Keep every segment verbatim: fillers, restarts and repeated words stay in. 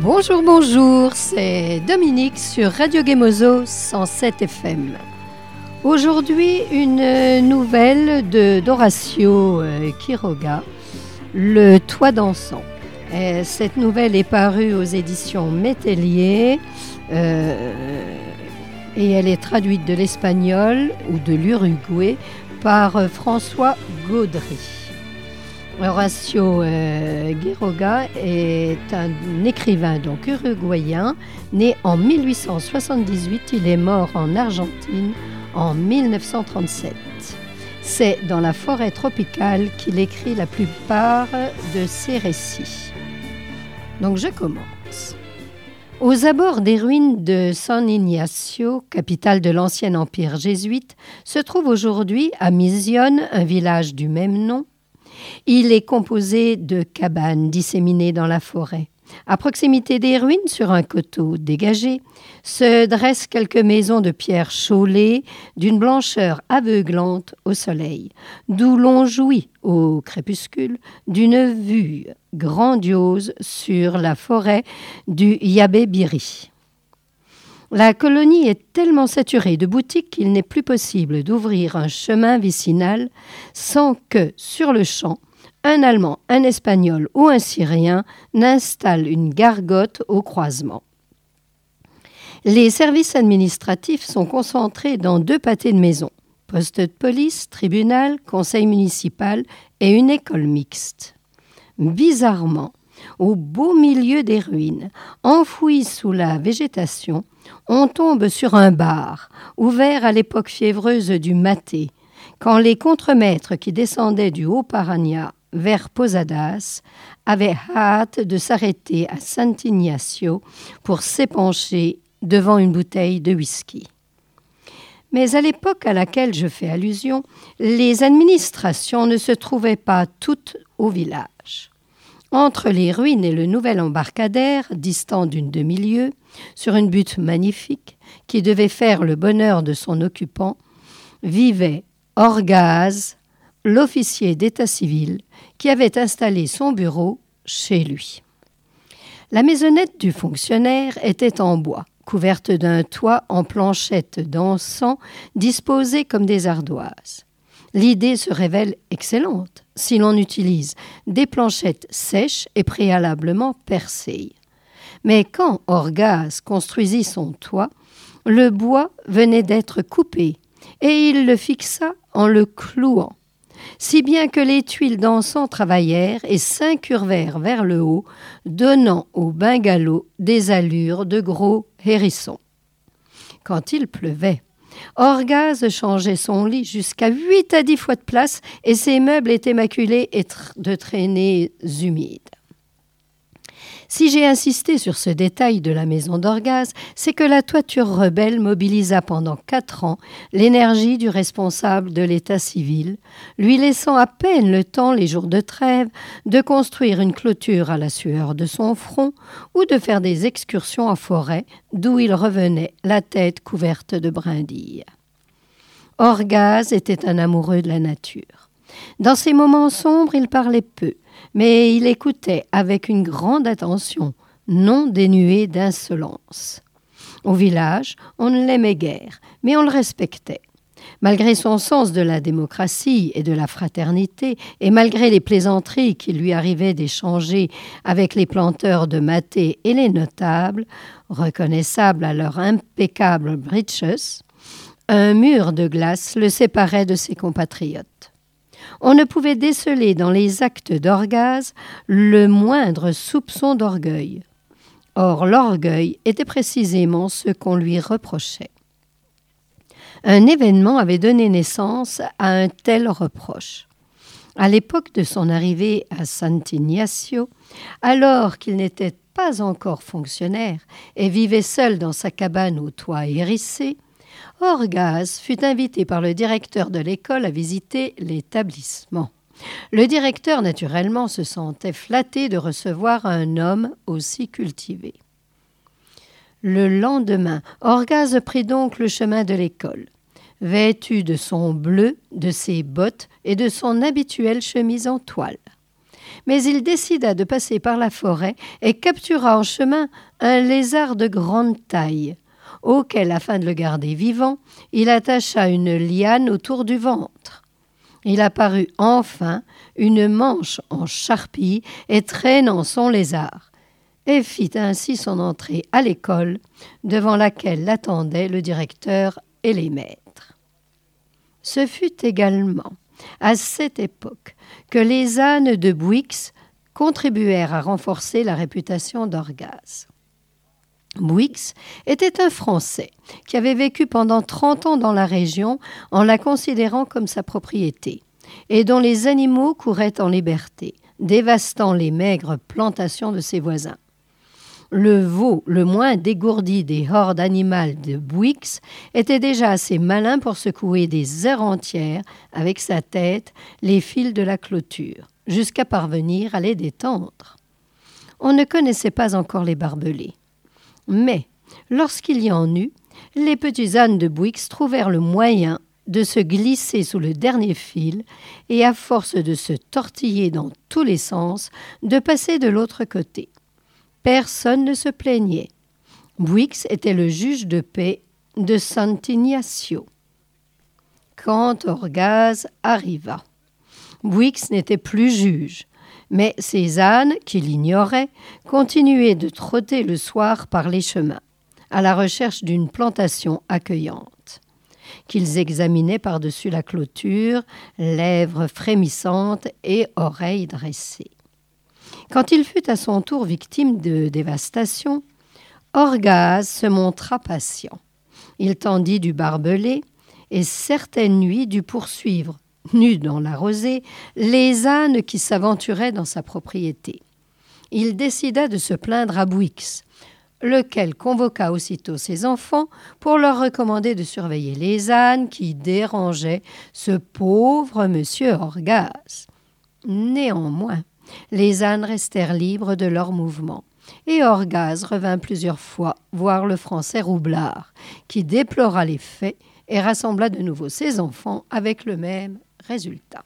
Bonjour, bonjour, c'est Dominique sur Radio Gemozo cent sept F M. Aujourd'hui, une nouvelle de d'Horacio euh, Quiroga, Le Toit dansant. Et cette nouvelle est parue aux éditions Métellier euh, et elle est traduite de l'espagnol ou de l'uruguay par euh, François Gaudry. Horacio euh, Quiroga est un écrivain donc uruguayen, né en mille huit cent soixante-dix-huit. Il est mort en Argentine en mille neuf cent trente-sept. C'est dans la forêt tropicale qu'il écrit la plupart de ses récits. Donc je commence. Aux abords des ruines de San Ignacio, capitale de l'ancien empire jésuite, se trouve aujourd'hui à Misiones, un village du même nom. Il est composé de cabanes disséminées dans la forêt. À proximité des ruines, sur un coteau dégagé, se dressent quelques maisons de pierre chaulée d'une blancheur aveuglante au soleil, d'où l'on jouit au crépuscule d'une vue grandiose sur la forêt du Yabé-Biri. La colonie est tellement saturée de boutiques qu'il n'est plus possible d'ouvrir un chemin vicinal sans que, sur le champ, un Allemand, un Espagnol ou un Syrien n'installe une gargote au croisement. Les services administratifs sont concentrés dans deux pâtés de maisons, poste de police, tribunal, conseil municipal et une école mixte. Bizarrement, au beau milieu des ruines, enfoui sous la végétation, on tombe sur un bar, ouvert à l'époque fiévreuse du maté, quand les contremaîtres qui descendaient du Haut-Paraná vers Posadas avaient hâte de s'arrêter à San Ignacio pour s'épancher devant une bouteille de whisky. Mais à l'époque à laquelle je fais allusion, les administrations ne se trouvaient pas toutes au village. Entre les ruines et le nouvel embarcadère, distant d'une demi-lieue, sur une butte magnifique qui devait faire le bonheur de son occupant, vivait Orgaz, l'officier d'état civil, qui avait installé son bureau chez lui. La maisonnette du fonctionnaire était en bois, couverte d'un toit en planchettes d'encens disposées comme des ardoises. L'idée se révèle excellente si l'on utilise des planchettes sèches et préalablement percées. Mais quand Orgaz construisit son toit, le bois venait d'être coupé et il le fixa en le clouant, si bien que les tuiles d'encens travaillèrent et s'incurvèrent vers le haut, donnant au bungalow des allures de gros hérissons. Quand il pleuvait, Orgaz changeait son lit jusqu'à huit à dix fois de place et ses meubles étaient maculés et tr- de traînées humides. Si j'ai insisté sur ce détail de la maison d'Orgaz, c'est que la toiture rebelle mobilisa pendant quatre ans l'énergie du responsable de l'état civil, lui laissant à peine le temps, les jours de trêve, de construire une clôture à la sueur de son front ou de faire des excursions en forêt, d'où il revenait la tête couverte de brindilles. Orgaz était un amoureux de la nature. Dans ces moments sombres, il parlait peu, mais il écoutait avec une grande attention, non dénuée d'insolence. Au village, on ne l'aimait guère, mais on le respectait. Malgré son sens de la démocratie et de la fraternité, et malgré les plaisanteries qu'il lui arrivait d'échanger avec les planteurs de maté et les notables, reconnaissables à leurs impeccables breeches, un mur de glace le séparait de ses compatriotes. On ne pouvait déceler dans les actes d'Orgaz le moindre soupçon d'orgueil. Or, l'orgueil était précisément ce qu'on lui reprochait. Un événement avait donné naissance à un tel reproche. À l'époque de son arrivée à San Ignacio, alors qu'il n'était pas encore fonctionnaire et vivait seul dans sa cabane au toit hérissé, Orgaz fut invité par le directeur de l'école à visiter l'établissement. Le directeur, naturellement, se sentait flatté de recevoir un homme aussi cultivé. Le lendemain, Orgaz prit donc le chemin de l'école. Vêtu de son bleu, de ses bottes et de son habituelle chemise en toile. Mais il décida de passer par la forêt et captura en chemin un lézard de grande taille, auquel, afin de le garder vivant, il attacha une liane autour du ventre. Il apparut enfin une manche en charpie et traînant son lézard, et fit ainsi son entrée à l'école, devant laquelle l'attendaient le directeur et les maîtres. Ce fut également à cette époque que les ânes de Bouix contribuèrent à renforcer la réputation d'Orgaz. Bouix était un Français qui avait vécu pendant trente ans dans la région en la considérant comme sa propriété et dont les animaux couraient en liberté, dévastant les maigres plantations de ses voisins. Le veau le moins dégourdi des hordes animales de Bouix était déjà assez malin pour secouer des heures entières avec sa tête les fils de la clôture, jusqu'à parvenir à les détendre. On ne connaissait pas encore les barbelés. Mais, lorsqu'il y en eut, les petits ânes de Bouix trouvèrent le moyen de se glisser sous le dernier fil et, à force de se tortiller dans tous les sens, de passer de l'autre côté. Personne ne se plaignait. Bouix était le juge de paix de Sant'Ignacio. Quand Orgaz arriva, Bouix n'était plus juge, mais ses ânes, qui l'ignoraient, continuaient de trotter le soir par les chemins, à la recherche d'une plantation accueillante, qu'ils examinaient par-dessus la clôture, lèvres frémissantes et oreilles dressées. Quand il fut à son tour victime de dévastation, Orgaz se montra patient. Il tendit du barbelé et certaines nuits dut poursuivre, nus dans la rosée, les ânes qui s'aventuraient dans sa propriété. Il décida de se plaindre à Bouix, lequel convoqua aussitôt ses enfants pour leur recommander de surveiller les ânes qui dérangeaient ce pauvre monsieur Orgaz. Néanmoins, les ânes restèrent libres de leurs mouvements, et Orgaz revint plusieurs fois voir le Français Roublard, qui déplora les faits et rassembla de nouveau ses enfants avec le même résultat.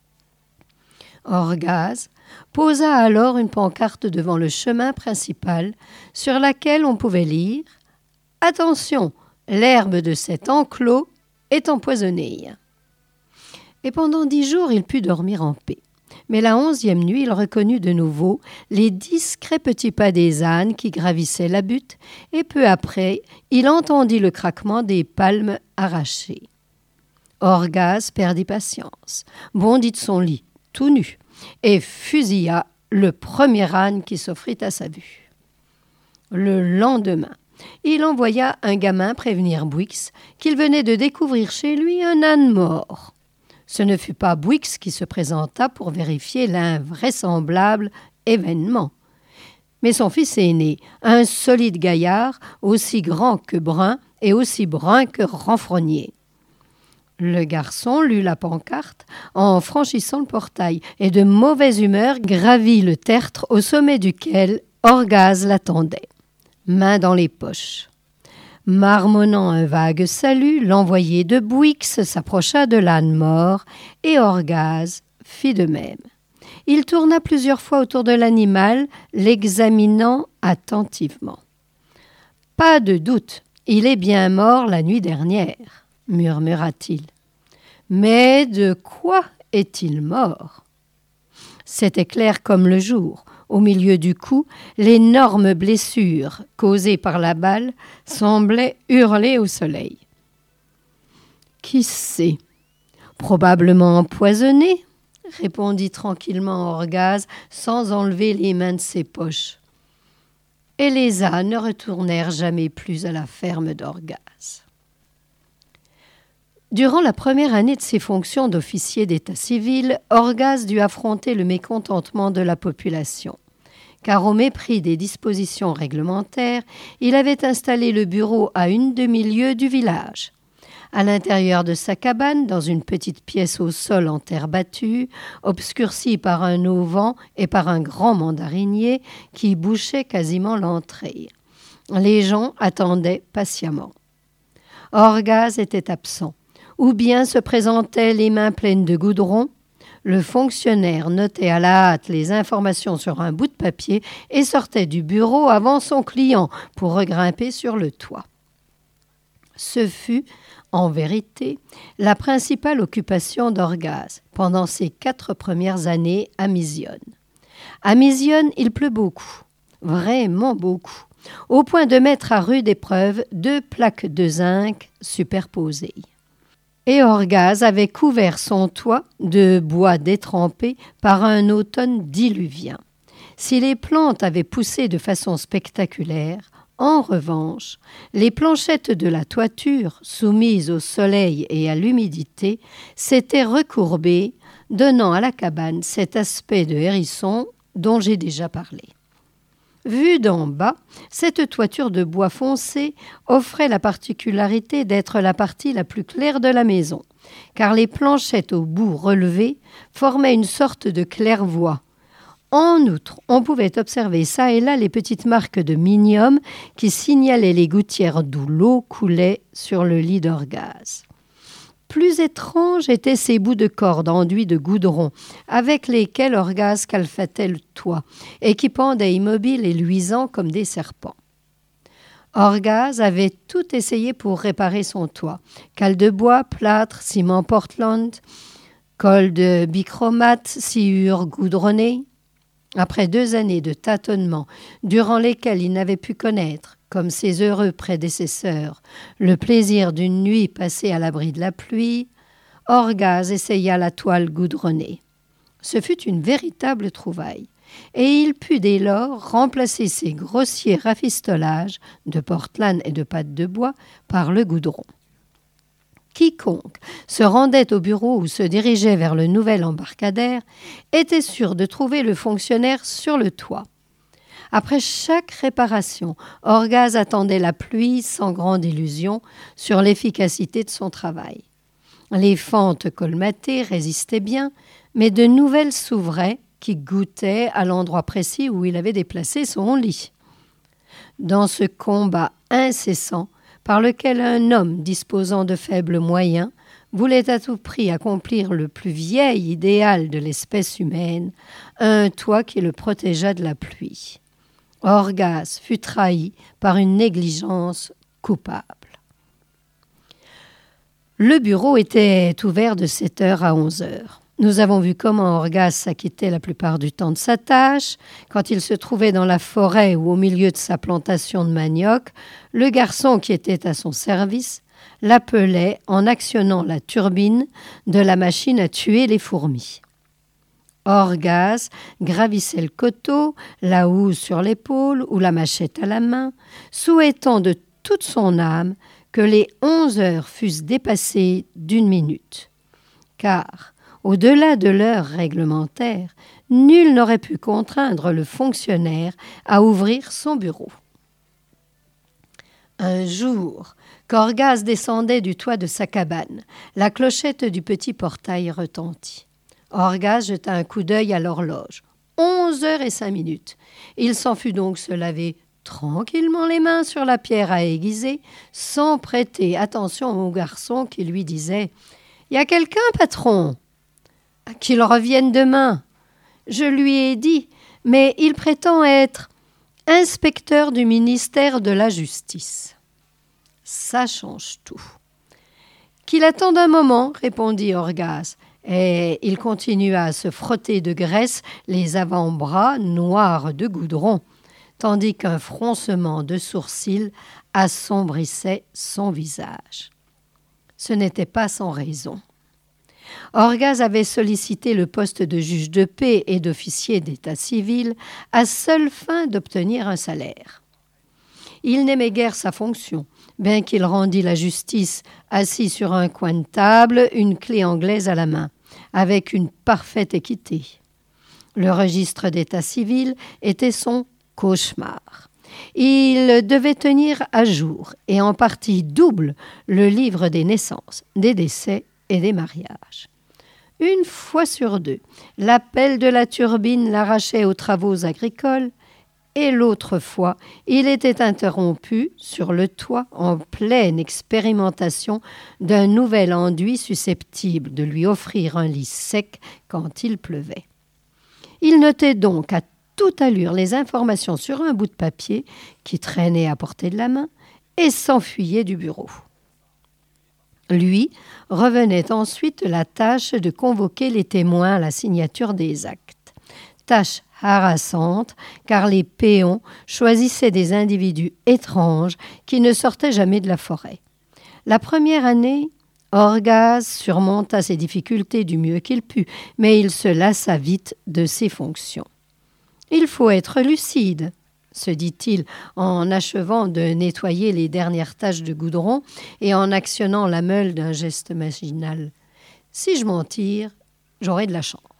Orgaz posa alors une pancarte devant le chemin principal sur laquelle on pouvait lire « Attention, l'herbe de cet enclos est empoisonnée ». Et pendant dix jours, il put dormir en paix. Mais la onzième nuit, il reconnut de nouveau les discrets petits pas des ânes qui gravissaient la butte, et peu après, il entendit le craquement des palmes arrachées. Orgaz perdit patience, bondit de son lit, tout nu, et fusilla le premier âne qui s'offrit à sa vue. Le lendemain, il envoya un gamin prévenir Bouix qu'il venait de découvrir chez lui un âne mort. Ce ne fut pas Bouix qui se présenta pour vérifier l'invraisemblable événement, mais son fils aîné, un solide gaillard, aussi grand que brun et aussi brun que renfrogné. Le garçon lut la pancarte en franchissant le portail et de mauvaise humeur gravit le tertre au sommet duquel Orgaz l'attendait, main dans les poches. Marmonnant un vague salut, l'envoyé de Bouix s'approcha de l'âne mort et Orgaz fit de même. Il tourna plusieurs fois autour de l'animal, l'examinant attentivement. « Pas de doute, il est bien mort la nuit dernière, » murmura-t-il. « Mais de quoi est-il mort ?» C'était clair comme le jour. Au milieu du cou, l'énorme blessure causée par la balle semblait hurler au soleil. « Qui sait ? Probablement empoisonné ?» répondit tranquillement Orgaz sans enlever les mains de ses poches. Et les ânes ne retournèrent jamais plus à la ferme d'Orgaz. Durant la première année de ses fonctions d'officier d'état civil, Orgaz dut affronter le mécontentement de la population, car au mépris des dispositions réglementaires, il avait installé le bureau à une demi-lieue du village. À l'intérieur de sa cabane, dans une petite pièce au sol en terre battue, obscurcie par un auvent et par un grand mandarinier qui bouchait quasiment l'entrée. Les gens attendaient patiemment. Orgaz était absent, ou bien se présentait les mains pleines de goudron, Le fonctionnaire notait à la hâte les informations sur un bout de papier et sortait du bureau avant son client pour regrimper sur le toit. Ce fut, en vérité, la principale occupation d'Orgaz pendant ses quatre premières années à Misiones. À Misiones, il pleut beaucoup, vraiment beaucoup, au point de mettre à rude épreuve deux plaques de zinc superposées. Et Orgaz avait couvert son toit de bois détrempé par un automne diluvien. Si les plantes avaient poussé de façon spectaculaire, en revanche, les planchettes de la toiture, soumises au soleil et à l'humidité, s'étaient recourbées, donnant à la cabane cet aspect de hérisson dont j'ai déjà parlé. Vue d'en bas, cette toiture de bois foncé offrait la particularité d'être la partie la plus claire de la maison, car les planchettes au bout relevé formaient une sorte de claire-voie. En outre, on pouvait observer çà et là les petites marques de minium qui signalaient les gouttières d'où l'eau coulait sur le lit d'Orgaz. Plus étranges étaient ces bouts de corde enduits de goudron, avec lesquels Orgaz calfatait le toit, et qui pendaient immobiles et luisants comme des serpents. Orgaz avait tout essayé pour réparer son toit. Cale de bois, plâtre, ciment Portland, colle de bichromate, sciure goudronnée. Après deux années de tâtonnements, durant lesquelles il n'avait pu connaître, comme ses heureux prédécesseurs, le plaisir d'une nuit passée à l'abri de la pluie, Orgaz essaya la toile goudronnée. Ce fut une véritable trouvaille, et il put dès lors remplacer ses grossiers rafistolages de portelaine et de pâte de bois par le goudron. Quiconque se rendait au bureau ou se dirigeait vers le nouvel embarcadère était sûr de trouver le fonctionnaire sur le toit. Après chaque réparation, Orgaz attendait la pluie sans grande illusion sur l'efficacité de son travail. Les fentes colmatées résistaient bien, mais de nouvelles s'ouvraient qui goûtaient à l'endroit précis où il avait déplacé son lit. Dans ce combat incessant, par lequel un homme disposant de faibles moyens voulait à tout prix accomplir le plus vieil idéal de l'espèce humaine, un toit qui le protégeât de la pluie. Orgaz fut trahi par une négligence coupable. Le bureau était ouvert de sept heures à onze heures. Nous avons vu comment Orgaz s'acquittait la plupart du temps de sa tâche. Quand il se trouvait dans la forêt ou au milieu de sa plantation de manioc, le garçon qui était à son service l'appelait en actionnant la turbine de la machine à tuer les fourmis. Orgaz gravissait le coteau, la housse sur l'épaule ou la machette à la main, souhaitant de toute son âme que les onze heures fussent dépassées d'une minute. Car, au-delà de l'heure réglementaire, nul n'aurait pu contraindre le fonctionnaire à ouvrir son bureau. Un jour, qu'Orgaz descendait du toit de sa cabane, la clochette du petit portail retentit. Orgaz jeta un coup d'œil à l'horloge. Onze heures et cinq minutes. Il s'en fut donc se laver tranquillement les mains sur la pierre à aiguiser, sans prêter attention au garçon qui lui disait « Y a quelqu'un, patron ?» « Qu'il revienne demain. » Je lui ai dit, mais il prétend être inspecteur du ministère de la Justice. Ça change tout. Qu'il attende un moment, répondit Orgaz, et il continua à se frotter de graisse les avant-bras noirs de goudron, tandis qu'un froncement de sourcils assombrissait son visage. Ce n'était pas sans raison. Orgaz avait sollicité le poste de juge de paix et d'officier d'état civil à seule fin d'obtenir un salaire. Il n'aimait guère sa fonction, bien qu'il rendît la justice assis sur un coin de table, une clé anglaise à la main, avec une parfaite équité. Le registre d'état civil était son cauchemar. Il devait tenir à jour, et en partie double, le livre des naissances, des décès et des mariages. Une fois sur deux, l'appel de la turbine l'arrachait aux travaux agricoles et l'autre fois, il était interrompu sur le toit en pleine expérimentation d'un nouvel enduit susceptible de lui offrir un lit sec quand il pleuvait. Il notait donc à toute allure les informations sur un bout de papier qui traînait à portée de la main et s'enfuyait du bureau. Lui revenait ensuite la tâche de convoquer les témoins à la signature des actes. Tâche harassante, car les péons choisissaient des individus étranges qui ne sortaient jamais de la forêt. La première année, Orgaz surmonta ses difficultés du mieux qu'il put, mais il se lassa vite de ses fonctions. « Il faut être lucide », se dit-il en achevant de nettoyer les dernières taches de goudron et en actionnant la meule d'un geste machinal. « Si je m'en tire, j'aurai de la chance. »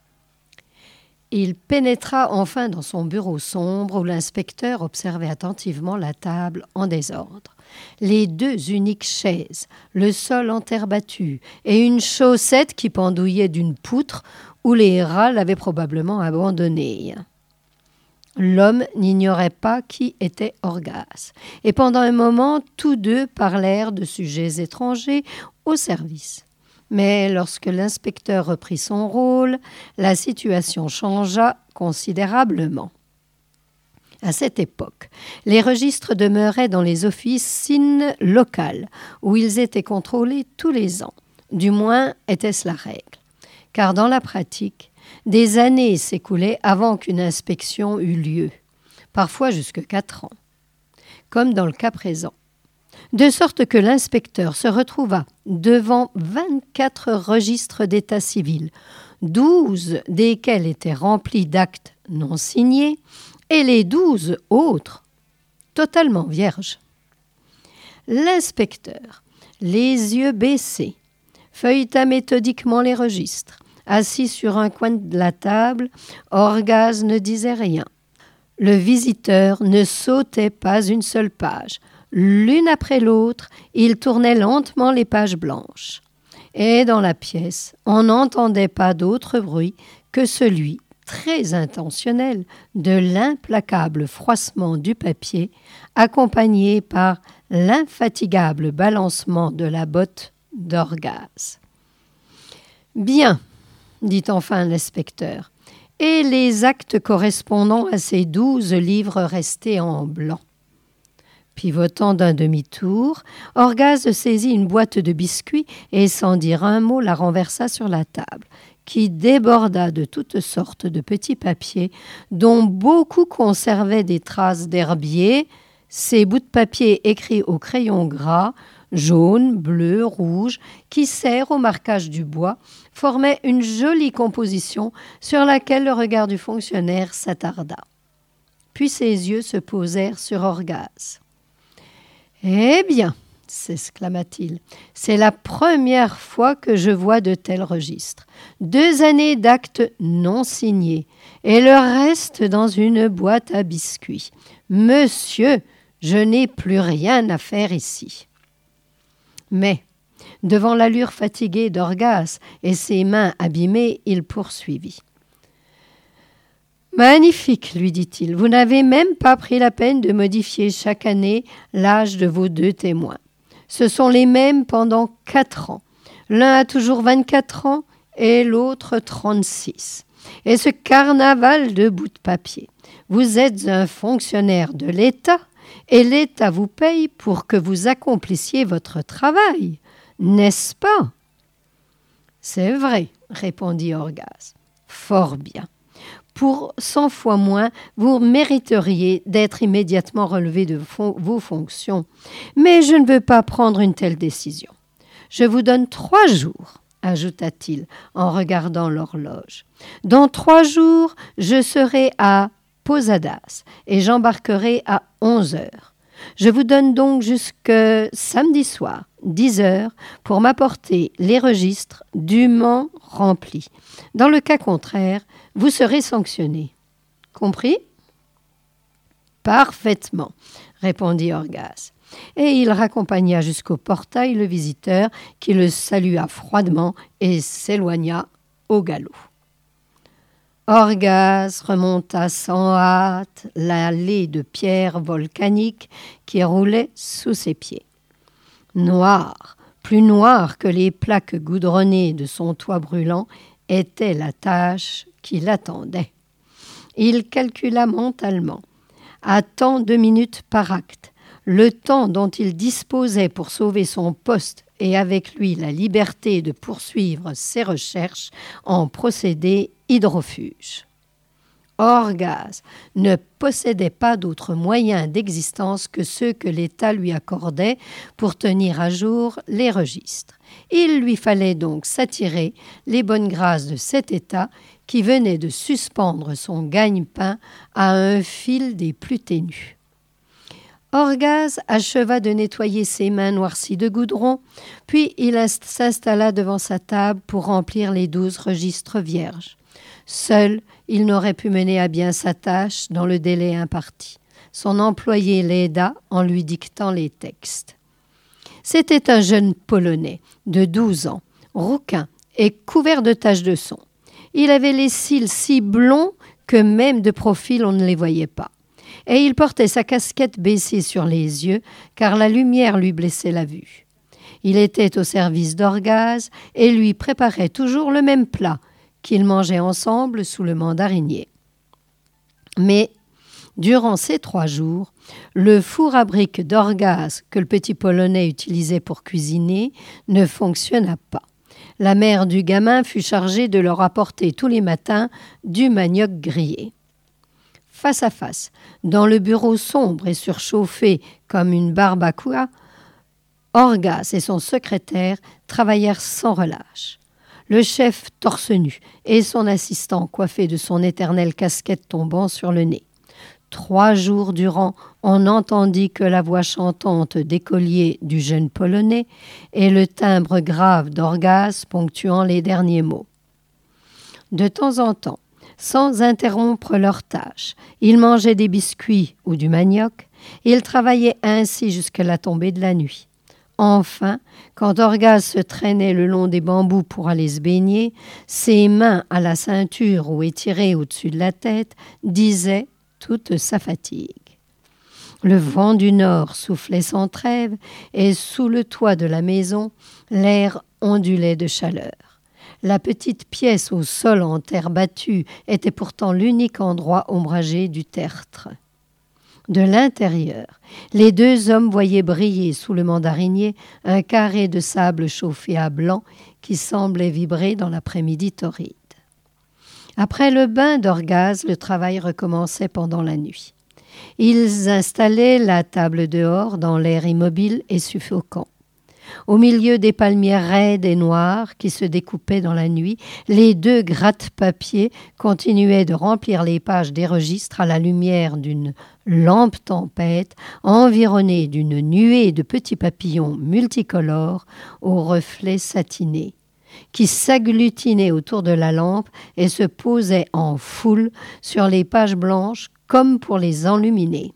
Il pénétra enfin dans son bureau sombre où l'inspecteur observait attentivement la table en désordre. Les deux uniques chaises, le sol en terre battue et une chaussette qui pendouillait d'une poutre où les rats l'avaient probablement abandonnée. L'homme n'ignorait pas qui était Orgaz, et pendant un moment, tous deux parlèrent de sujets étrangers au service. Mais lorsque l'inspecteur reprit son rôle, la situation changea considérablement. À cette époque, les registres demeuraient dans les officines locales, où ils étaient contrôlés tous les ans. Du moins, était-ce la règle. Car dans la pratique, des années s'écoulaient avant qu'une inspection eût lieu, parfois jusque quatre ans, comme dans le cas présent. De sorte que l'inspecteur se retrouva devant vingt-quatre registres d'état civil, douze desquels étaient remplis d'actes non signés, et les douze autres totalement vierges. L'inspecteur, les yeux baissés, feuilleta méthodiquement les registres. Assis sur un coin de la table, Orgaz ne disait rien. Le visiteur ne sautait pas une seule page. L'une après l'autre, il tournait lentement les pages blanches. Et dans la pièce, on n'entendait pas d'autre bruit que celui, très intentionnel, de l'implacable froissement du papier, accompagné par l'infatigable balancement de la botte d'Orgaz. « Bien », dit enfin l'inspecteur, « et les actes correspondant à ces douze livres restés en blanc. » Pivotant d'un demi-tour, Orgaz saisit une boîte de biscuits et, sans dire un mot, la renversa sur la table, qui déborda de toutes sortes de petits papiers, dont beaucoup conservaient des traces d'herbier, ces bouts de papier écrits au crayon gras, jaune, bleu, rouge, qui sert au marquage du bois, formaient une jolie composition sur laquelle le regard du fonctionnaire s'attarda. Puis ses yeux se posèrent sur Orgaz. « Eh bien, s'exclama-t-il, c'est la première fois que je vois de tels registres. Deux années d'actes non signés, et le reste dans une boîte à biscuits. Monsieur, je n'ai plus rien à faire ici. » Mais, devant l'allure fatiguée d'Orgaz et ses mains abîmées, il poursuivit. « Magnifique, lui dit-il, vous n'avez même pas pris la peine de modifier chaque année l'âge de vos deux témoins. Ce sont les mêmes pendant quatre ans. L'un a toujours vingt-quatre ans et l'autre trente-six. Et ce carnaval de bouts de papier. Vous êtes un fonctionnaire de l'État et l'État vous paye pour que vous accomplissiez votre travail, n'est-ce pas ?»« C'est vrai, répondit Orgaz. Fort bien. Pour cent fois moins, vous mériteriez d'être immédiatement relevé de fon- vos fonctions. Mais je ne veux pas prendre une telle décision. Je vous donne trois jours, ajouta-t-il en regardant l'horloge. Dans trois jours, je serai à Posadas et j'embarquerai à onze heures. Je vous donne donc jusque samedi soir, dix heures, pour m'apporter les registres dûment remplis. Dans le cas contraire, vous serez sanctionné. Compris ? Parfaitement, répondit Orgaz. Et il raccompagna jusqu'au portail le visiteur qui le salua froidement et s'éloigna au galop. Orgaz remonta sans hâte l'allée de pierres volcaniques qui roulait sous ses pieds. Noir, plus noir que les plaques goudronnées de son toit brûlant, était la tâche qui l'attendait. Il calcula mentalement, à tant de minutes par acte, le temps dont il disposait pour sauver son poste et avec lui la liberté de poursuivre ses recherches en procédé hydrofuge. Orgaz ne possédait pas d'autres moyens d'existence que ceux que l'État lui accordait pour tenir à jour les registres. Il lui fallait donc s'attirer les bonnes grâces de cet État qui venait de suspendre son gagne-pain à un fil des plus ténus. Orgaz acheva de nettoyer ses mains noircies de goudron, puis il s'installa devant sa table pour remplir les douze registres vierges. Seul, il n'aurait pu mener à bien sa tâche dans le délai imparti. Son employé l'aida en lui dictant les textes. C'était un jeune Polonais de douze ans, rouquin et couvert de taches de son. Il avait les cils si blonds que même de profil on ne les voyait pas. Et il portait sa casquette baissée sur les yeux, car la lumière lui blessait la vue. Il était au service d'Orgaz et lui préparait toujours le même plat, qu'ils mangeaient ensemble sous le mandarinier. Mais, durant ces trois jours, le four à briques d'Orgaz que le petit Polonais utilisait pour cuisiner ne fonctionna pas. La mère du gamin fut chargée de leur apporter tous les matins du manioc grillé. Face à face, dans le bureau sombre et surchauffé comme une barbacoa, Orgaz et son secrétaire travaillèrent sans relâche. Le chef torse nu et son assistant coiffé de son éternelle casquette tombant sur le nez. Trois jours durant, on n'entendit que la voix chantante d'écolier du jeune Polonais et le timbre grave d'Orgaz ponctuant les derniers mots. De temps en temps, sans interrompre leur tâche, ils mangeaient des biscuits ou du manioc, et ils travaillaient ainsi jusqu'à la tombée de la nuit. Enfin, quand Orgaz se traînait le long des bambous pour aller se baigner, ses mains à la ceinture ou étirées au-dessus de la tête disaient toute sa fatigue. Le vent du nord soufflait sans trêve et sous le toit de la maison, l'air ondulait de chaleur. La petite pièce au sol en terre battue était pourtant l'unique endroit ombragé du tertre. De l'intérieur, les deux hommes voyaient briller sous le mandarinier un carré de sable chauffé à blanc qui semblait vibrer dans l'après-midi torride. Après le bain d'Orgaz, le travail recommençait pendant la nuit. Ils installaient la table dehors dans l'air immobile et suffocant. Au milieu des palmiers raides et noires qui se découpaient dans la nuit, les deux gratte-papiers continuaient de remplir les pages des registres à la lumière d'une lampe tempête environnée d'une nuée de petits papillons multicolores aux reflets satinés, qui s'agglutinaient autour de la lampe et se posaient en foule sur les pages blanches comme pour les enluminer.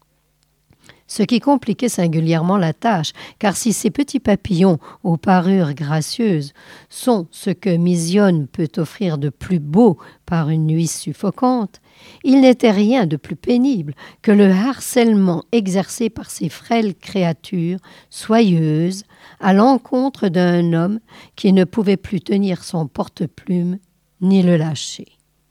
Ce qui compliquait singulièrement la tâche, car si ces petits papillons aux parures gracieuses sont ce que Mizione peut offrir de plus beau par une nuit suffocante, il n'était rien de plus pénible que le harcèlement exercé par ces frêles créatures soyeuses à l'encontre d'un homme qui ne pouvait plus tenir son porte-plume ni le lâcher.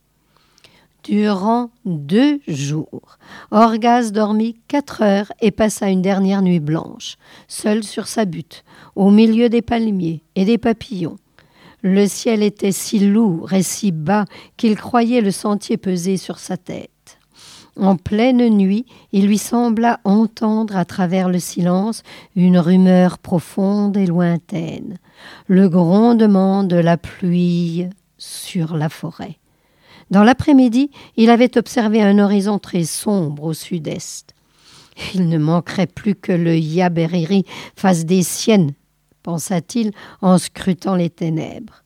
Durant deux jours, Orgaz dormit quatre heures et passa une dernière nuit blanche, seul sur sa butte, au milieu des palmiers et des papillons. Le ciel était si lourd et si bas qu'il croyait le sentier peser sur sa tête. En pleine nuit, il lui sembla entendre à travers le silence une rumeur profonde et lointaine, le grondement de la pluie sur la forêt. Dans l'après-midi, il avait observé un horizon très sombre au sud-est. Il ne manquerait plus que le Yaberiri fasse des siennes, pensa-t-il en scrutant les ténèbres.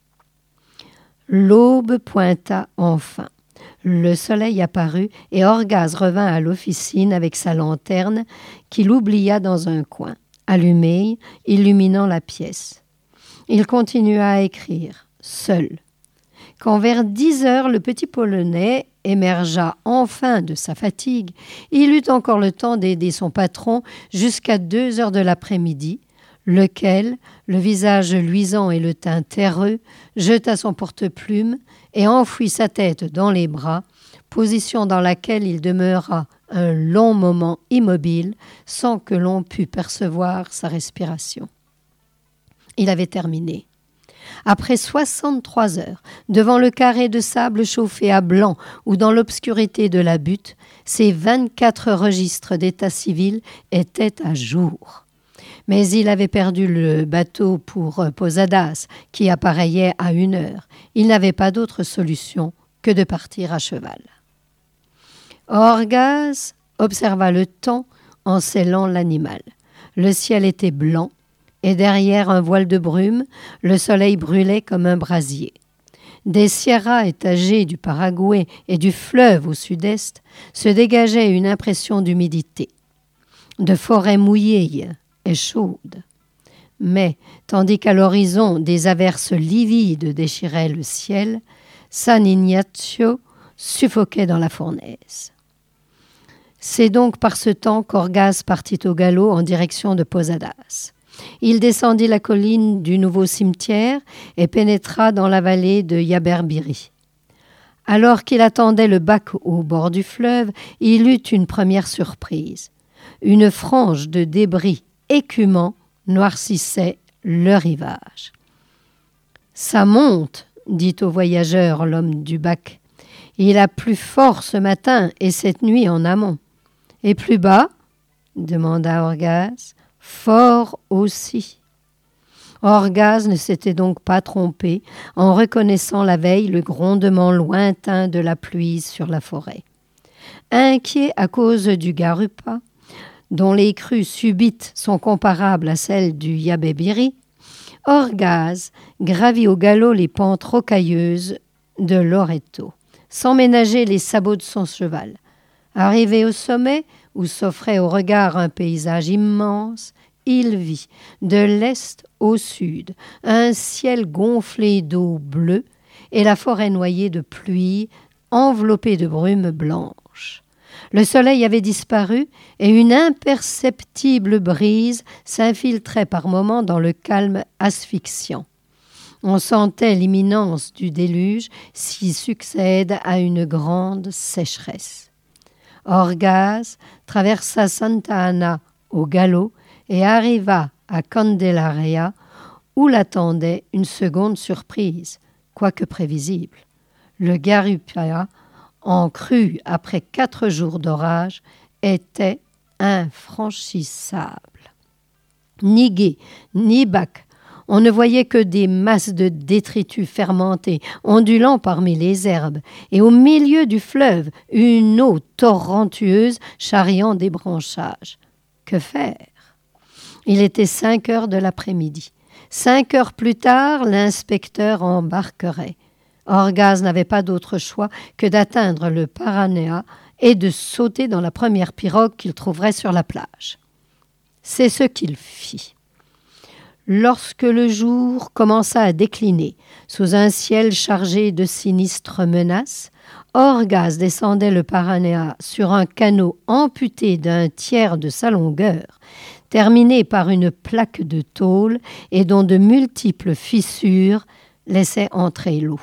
L'aube pointa enfin. Le soleil apparut et Orgaz revint à l'officine avec sa lanterne qu'il oublia dans un coin, allumée, illuminant la pièce. Il continua à écrire, seul. Quand vers dix heures, le petit Polonais émergea enfin de sa fatigue, il eut encore le temps d'aider son patron jusqu'à deux heures de l'après-midi, lequel, le visage luisant et le teint terreux, jeta son porte-plume et enfouit sa tête dans les bras, position dans laquelle il demeura un long moment immobile sans que l'on pût percevoir sa respiration. Il avait terminé. Après soixante-trois heures, devant le carré de sable chauffé à blanc ou dans l'obscurité de la butte, ses vingt-quatre registres d'état civil étaient à jour. Mais il avait perdu le bateau pour Posadas, qui appareillait à une heure. Il n'avait pas d'autre solution que de partir à cheval. Orgaz observa le temps en scellant l'animal. Le ciel était blanc, et derrière un voile de brume, le soleil brûlait comme un brasier. Des sierras étagées du Paraguay et du fleuve au sud-est se dégageait une impression d'humidité, de forêt mouillée et chaude. Mais, tandis qu'à l'horizon des averses livides déchiraient le ciel, San Ignacio suffoquait dans la fournaise. C'est donc par ce temps qu'Orgaz partit au galop en direction de Posadas. Il descendit la colline du nouveau cimetière et pénétra dans la vallée de Yaberbiri. Alors qu'il attendait le bac au bord du fleuve, il eut une première surprise. Une frange de débris écumants noircissait le rivage. « Ça monte !» dit au voyageur l'homme du bac. « Il a plu fort ce matin et cette nuit en amont. »« Et plus bas ?» demanda Orgaz. « Fort aussi. » Orgaz ne s'était donc pas trompé en reconnaissant la veille le grondement lointain de la pluie sur la forêt. Inquiet à cause du Garupa, dont les crues subites sont comparables à celles du Yabebiri, Orgaz gravit au galop les pentes rocailleuses de Loreto, sans ménager les sabots de son cheval. Arrivé au sommet, où s'offrait au regard un paysage immense, il vit, de l'est au sud, un ciel gonflé d'eau bleue et la forêt noyée de pluie, enveloppée de brume blanche. Le soleil avait disparu et une imperceptible brise s'infiltrait par moments dans le calme asphyxiant. On sentait l'imminence du déluge qui succède à une grande sécheresse. Orgaz traversa Santa Ana au galop et arriva à Candelaria, où l'attendait une seconde surprise, quoique prévisible. Le Garupa, en crue après quatre jours d'orage, était infranchissable. Ni gué, ni bac, on ne voyait que des masses de détritus fermentés, ondulant parmi les herbes, et au milieu du fleuve, une eau torrentueuse charriant des branchages. Que faire? Il était cinq heures de l'après-midi. Cinq heures plus tard, l'inspecteur embarquerait. Orgaz n'avait pas d'autre choix que d'atteindre le Paraná et de sauter dans la première pirogue qu'il trouverait sur la plage. C'est ce qu'il fit. Lorsque le jour commença à décliner, sous un ciel chargé de sinistres menaces, Orgaz descendait le Paraná sur un canot amputé d'un tiers de sa longueur, terminé par une plaque de tôle et dont de multiples fissures laissaient entrer l'eau.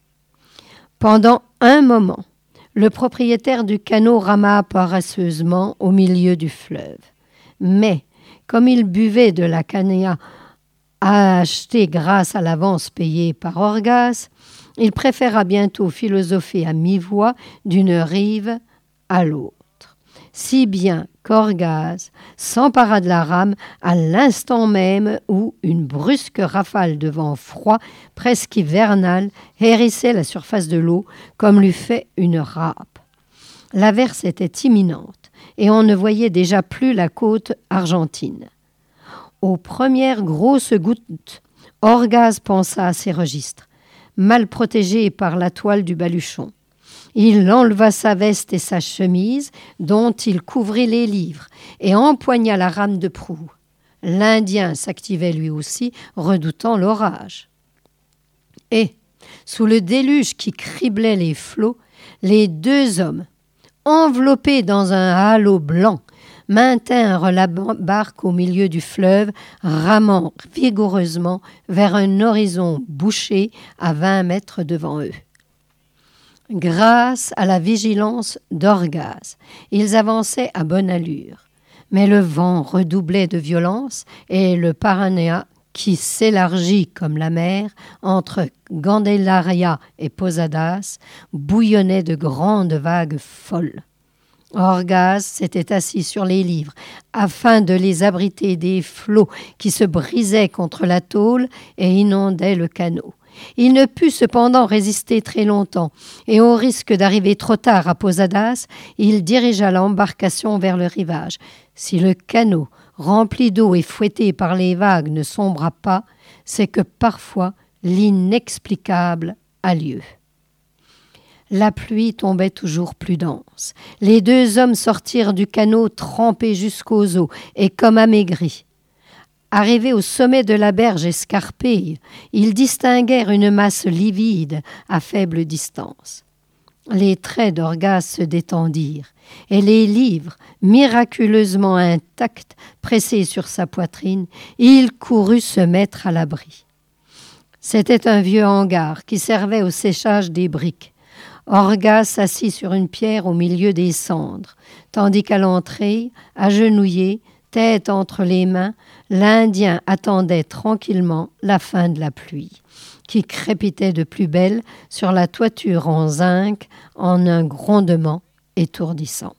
Pendant un moment, le propriétaire du canot rama paresseusement au milieu du fleuve. Mais, comme il buvait de la canea acheté grâce à l'avance payée par Orgaz, il préféra bientôt philosopher à mi-voix d'une rive à l'autre. Si bien qu'Orgaz s'empara de la rame à l'instant même où une brusque rafale de vent froid, presque hivernal, hérissait la surface de l'eau comme l'eût fait une râpe. L'averse était imminente et on ne voyait déjà plus la côte argentine. Aux premières grosses gouttes, Orgaz pensa à ses registres, mal protégés par la toile du baluchon. Il enleva sa veste et sa chemise, dont il couvrit les livres, et empoigna la rame de proue. L'Indien s'activait lui aussi, redoutant l'orage. Et, Sous le déluge qui criblait les flots, les deux hommes, enveloppés dans un halo blanc, maintinrent la barque au milieu du fleuve, ramant vigoureusement vers un horizon bouché à vingt mètres devant eux. Grâce à la vigilance d'Orgaz, ils avançaient à bonne allure. Mais le vent redoublait de violence et le Paraná, qui s'élargit comme la mer entre Candelaria et Posadas, bouillonnait de grandes vagues folles. Orgaz s'était assis sur les livres afin de les abriter des flots qui se brisaient contre la tôle et inondaient le canot. Il ne put cependant résister très longtemps, et au risque d'arriver trop tard à Posadas, il dirigea l'embarcation vers le rivage. Si le canot, rempli d'eau et fouetté par les vagues, ne sombra pas, c'est que parfois l'inexplicable a lieu. La pluie tombait toujours plus dense. Les deux hommes sortirent du canot trempés jusqu'aux os et comme amaigris. Arrivés au sommet de la berge escarpée, ils distinguèrent une masse livide à faible distance. Les traits d'Orgaz se détendirent, et les livres, miraculeusement intacts, pressés sur sa poitrine, il courut se mettre à l'abri. C'était un vieux hangar qui servait au séchage des briques. Orgaz s'assit sur une pierre au milieu des cendres, tandis qu'à l'entrée, agenouillé, tête entre les mains, l'Indien attendait tranquillement la fin de la pluie, qui crépitait de plus belle sur la toiture en zinc en un grondement étourdissant.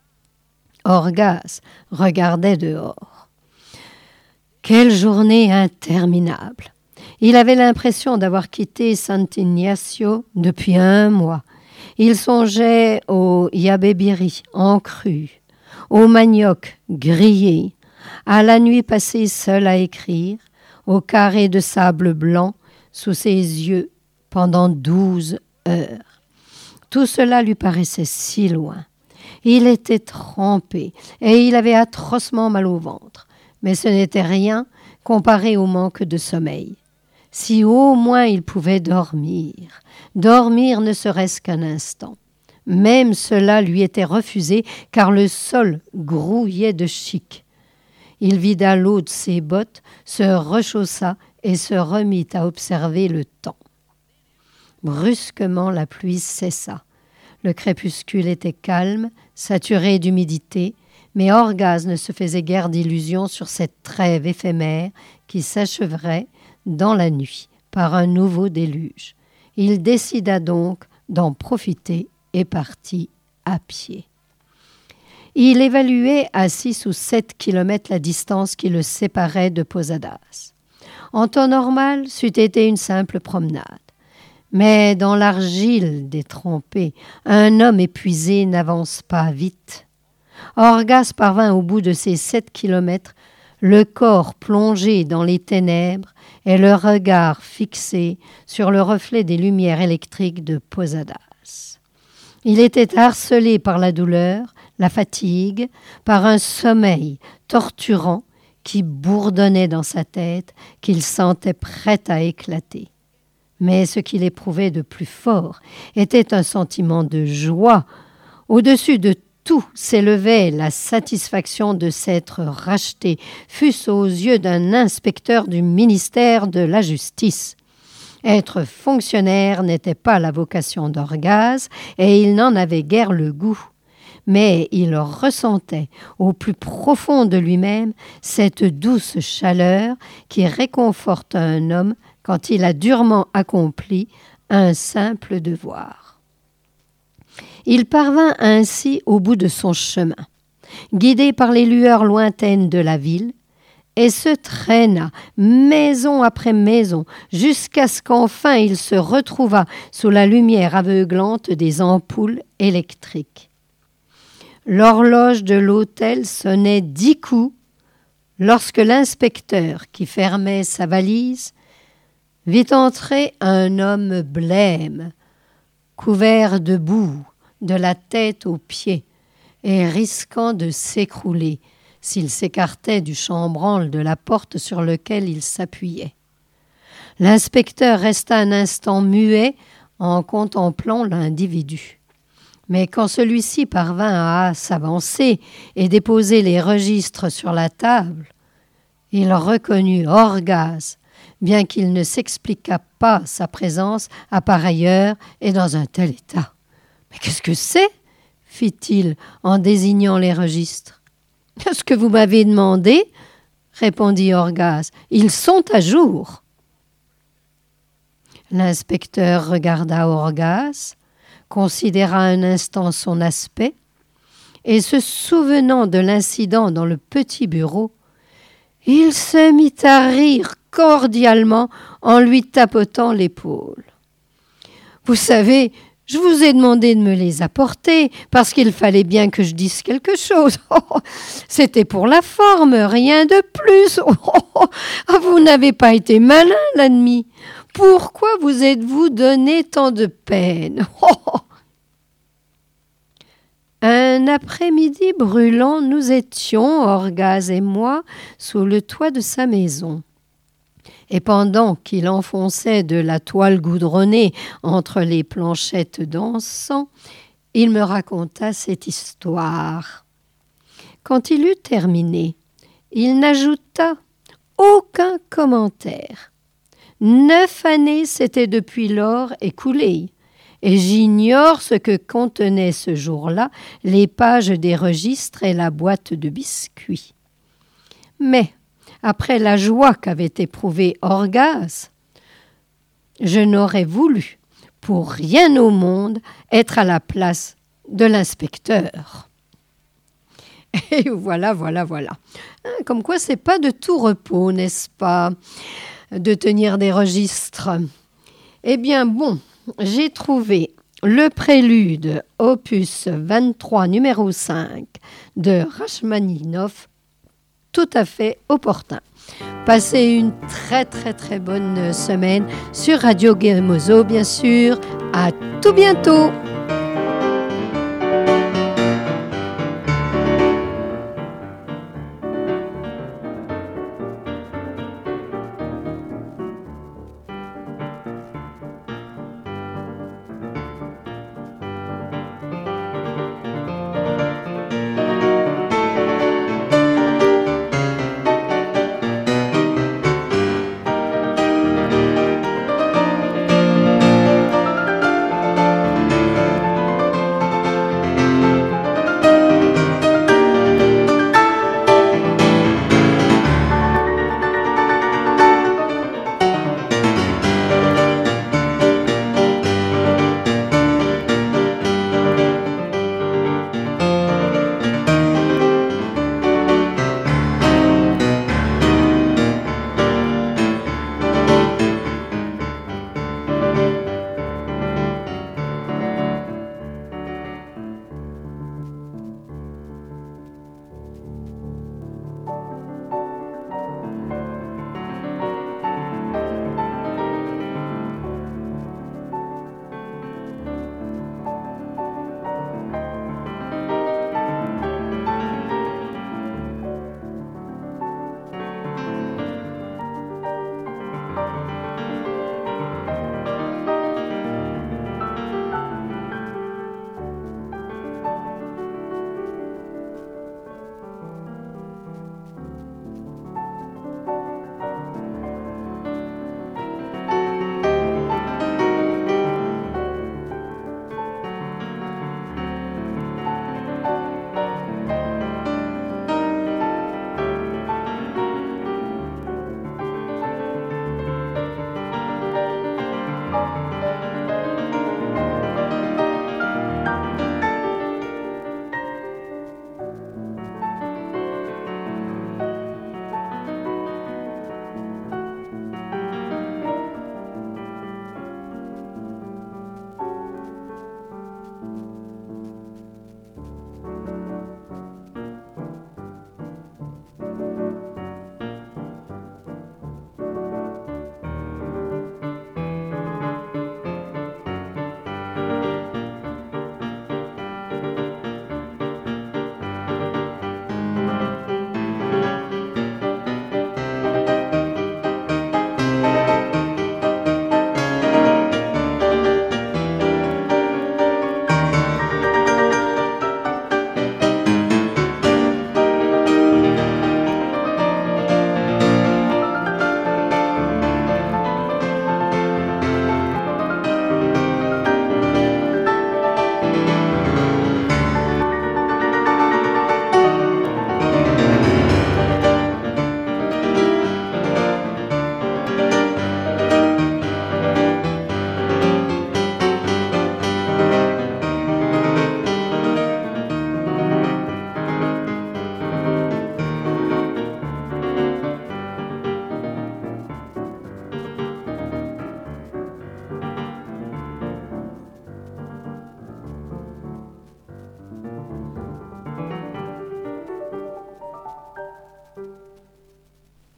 Orgaz regardait dehors. Quelle journée interminable! Il avait l'impression d'avoir quitté Sant'Ignacio depuis un mois. Il songeait au yabébiri en crue, au manioc grillé, à la nuit passée seule à écrire, au carré de sable blanc sous ses yeux pendant douze heures. Tout cela lui paraissait si loin. Il était trempé et il avait atrocement mal au ventre, mais ce n'était rien comparé au manque de sommeil. Si au moins il pouvait dormir, dormir ne serait-ce qu'un instant. Même cela lui était refusé car le sol grouillait de chic. Il vida l'eau de ses bottes, se rechaussa et se remit à observer le temps. Brusquement, la pluie cessa. Le crépuscule était calme, saturé d'humidité, mais Orgaz ne se faisait guère d'illusions sur cette trêve éphémère qui s'acheverait dans la nuit par un nouveau déluge. Il décida donc d'en profiter et partit à pied. Il évaluait à six ou sept kilomètres la distance qui le séparait de Posadas. En temps normal, c'eût été une simple promenade. Mais dans l'argile détrempée, un homme épuisé n'avance pas vite. Orgaz parvint au bout de ces sept kilomètres, le corps plongé dans les ténèbres et le regard fixé sur le reflet des lumières électriques de Posadas. Il était harcelé par la douleur, la fatigue, par un sommeil torturant qui bourdonnait dans sa tête, qu'il sentait prêt à éclater. Mais ce qu'il éprouvait de plus fort était un sentiment de joie. Au-dessus de tout s'élevait la satisfaction de s'être racheté, fût-ce aux yeux d'un inspecteur du ministère de la Justice. Être fonctionnaire n'était pas la vocation d'Orgaz et il n'en avait guère le goût. Mais il ressentait au plus profond de lui-même cette douce chaleur qui réconforte un homme quand il a durement accompli un simple devoir. Il parvint ainsi au bout de son chemin, guidé par les lueurs lointaines de la ville, et se traîna maison après maison jusqu'à ce qu'enfin il se retrouvât sous la lumière aveuglante des ampoules électriques. L'horloge de l'hôtel sonnait dix coups lorsque l'inspecteur, qui fermait sa valise, vit entrer un homme blême, couvert de boue, de la tête aux pieds, et risquant de s'écrouler s'il s'écartait du chambranle de la porte sur lequel il s'appuyait. L'inspecteur resta un instant muet en contemplant l'individu. Mais quand celui-ci parvint à s'avancer et déposer les registres sur la table, il reconnut Orgaz, bien qu'il ne s'expliquât pas sa présence à pareille heure et dans un tel état. « Mais qu'est-ce que c'est ?» fit-il en désignant les registres. « Ce que vous m'avez demandé, » répondit Orgaz, « ils sont à jour. » L'inspecteur regarda Orgaz, considéra un instant son aspect, et se souvenant de l'incident dans le petit bureau, il se mit à rire cordialement en lui tapotant l'épaule. « Vous savez, je vous ai demandé de me les apporter parce qu'il fallait bien que je dise quelque chose. Oh, c'était pour la forme, rien de plus. Oh, vous n'avez pas été malin, l'ennemi. Pourquoi vous êtes-vous donné tant de peine? Oh. Un après-midi brûlant, nous étions, Orgaz et moi, sous le toit de sa maison. Et pendant qu'il enfonçait de la toile goudronnée entre les planchettes d'encens, il me raconta cette histoire. Quand il eut terminé, il n'ajouta aucun commentaire. Neuf années s'étaient depuis lors écoulées, et j'ignore ce que contenaient ce jour-là les pages des registres et la boîte de biscuits. Mais, après la joie qu'avait éprouvée Orgaz, je n'aurais voulu, pour rien au monde, être à la place de l'inspecteur. Et voilà, voilà, voilà. Comme quoi, c'est pas de tout repos, n'est-ce pas, de tenir des registres. Eh bien, bon, j'ai trouvé le prélude opus vingt-trois, numéro cinq, de Rachmaninov, tout à fait opportun. Passez une très très très bonne semaine sur Radio Gemozo, bien sûr. À tout bientôt.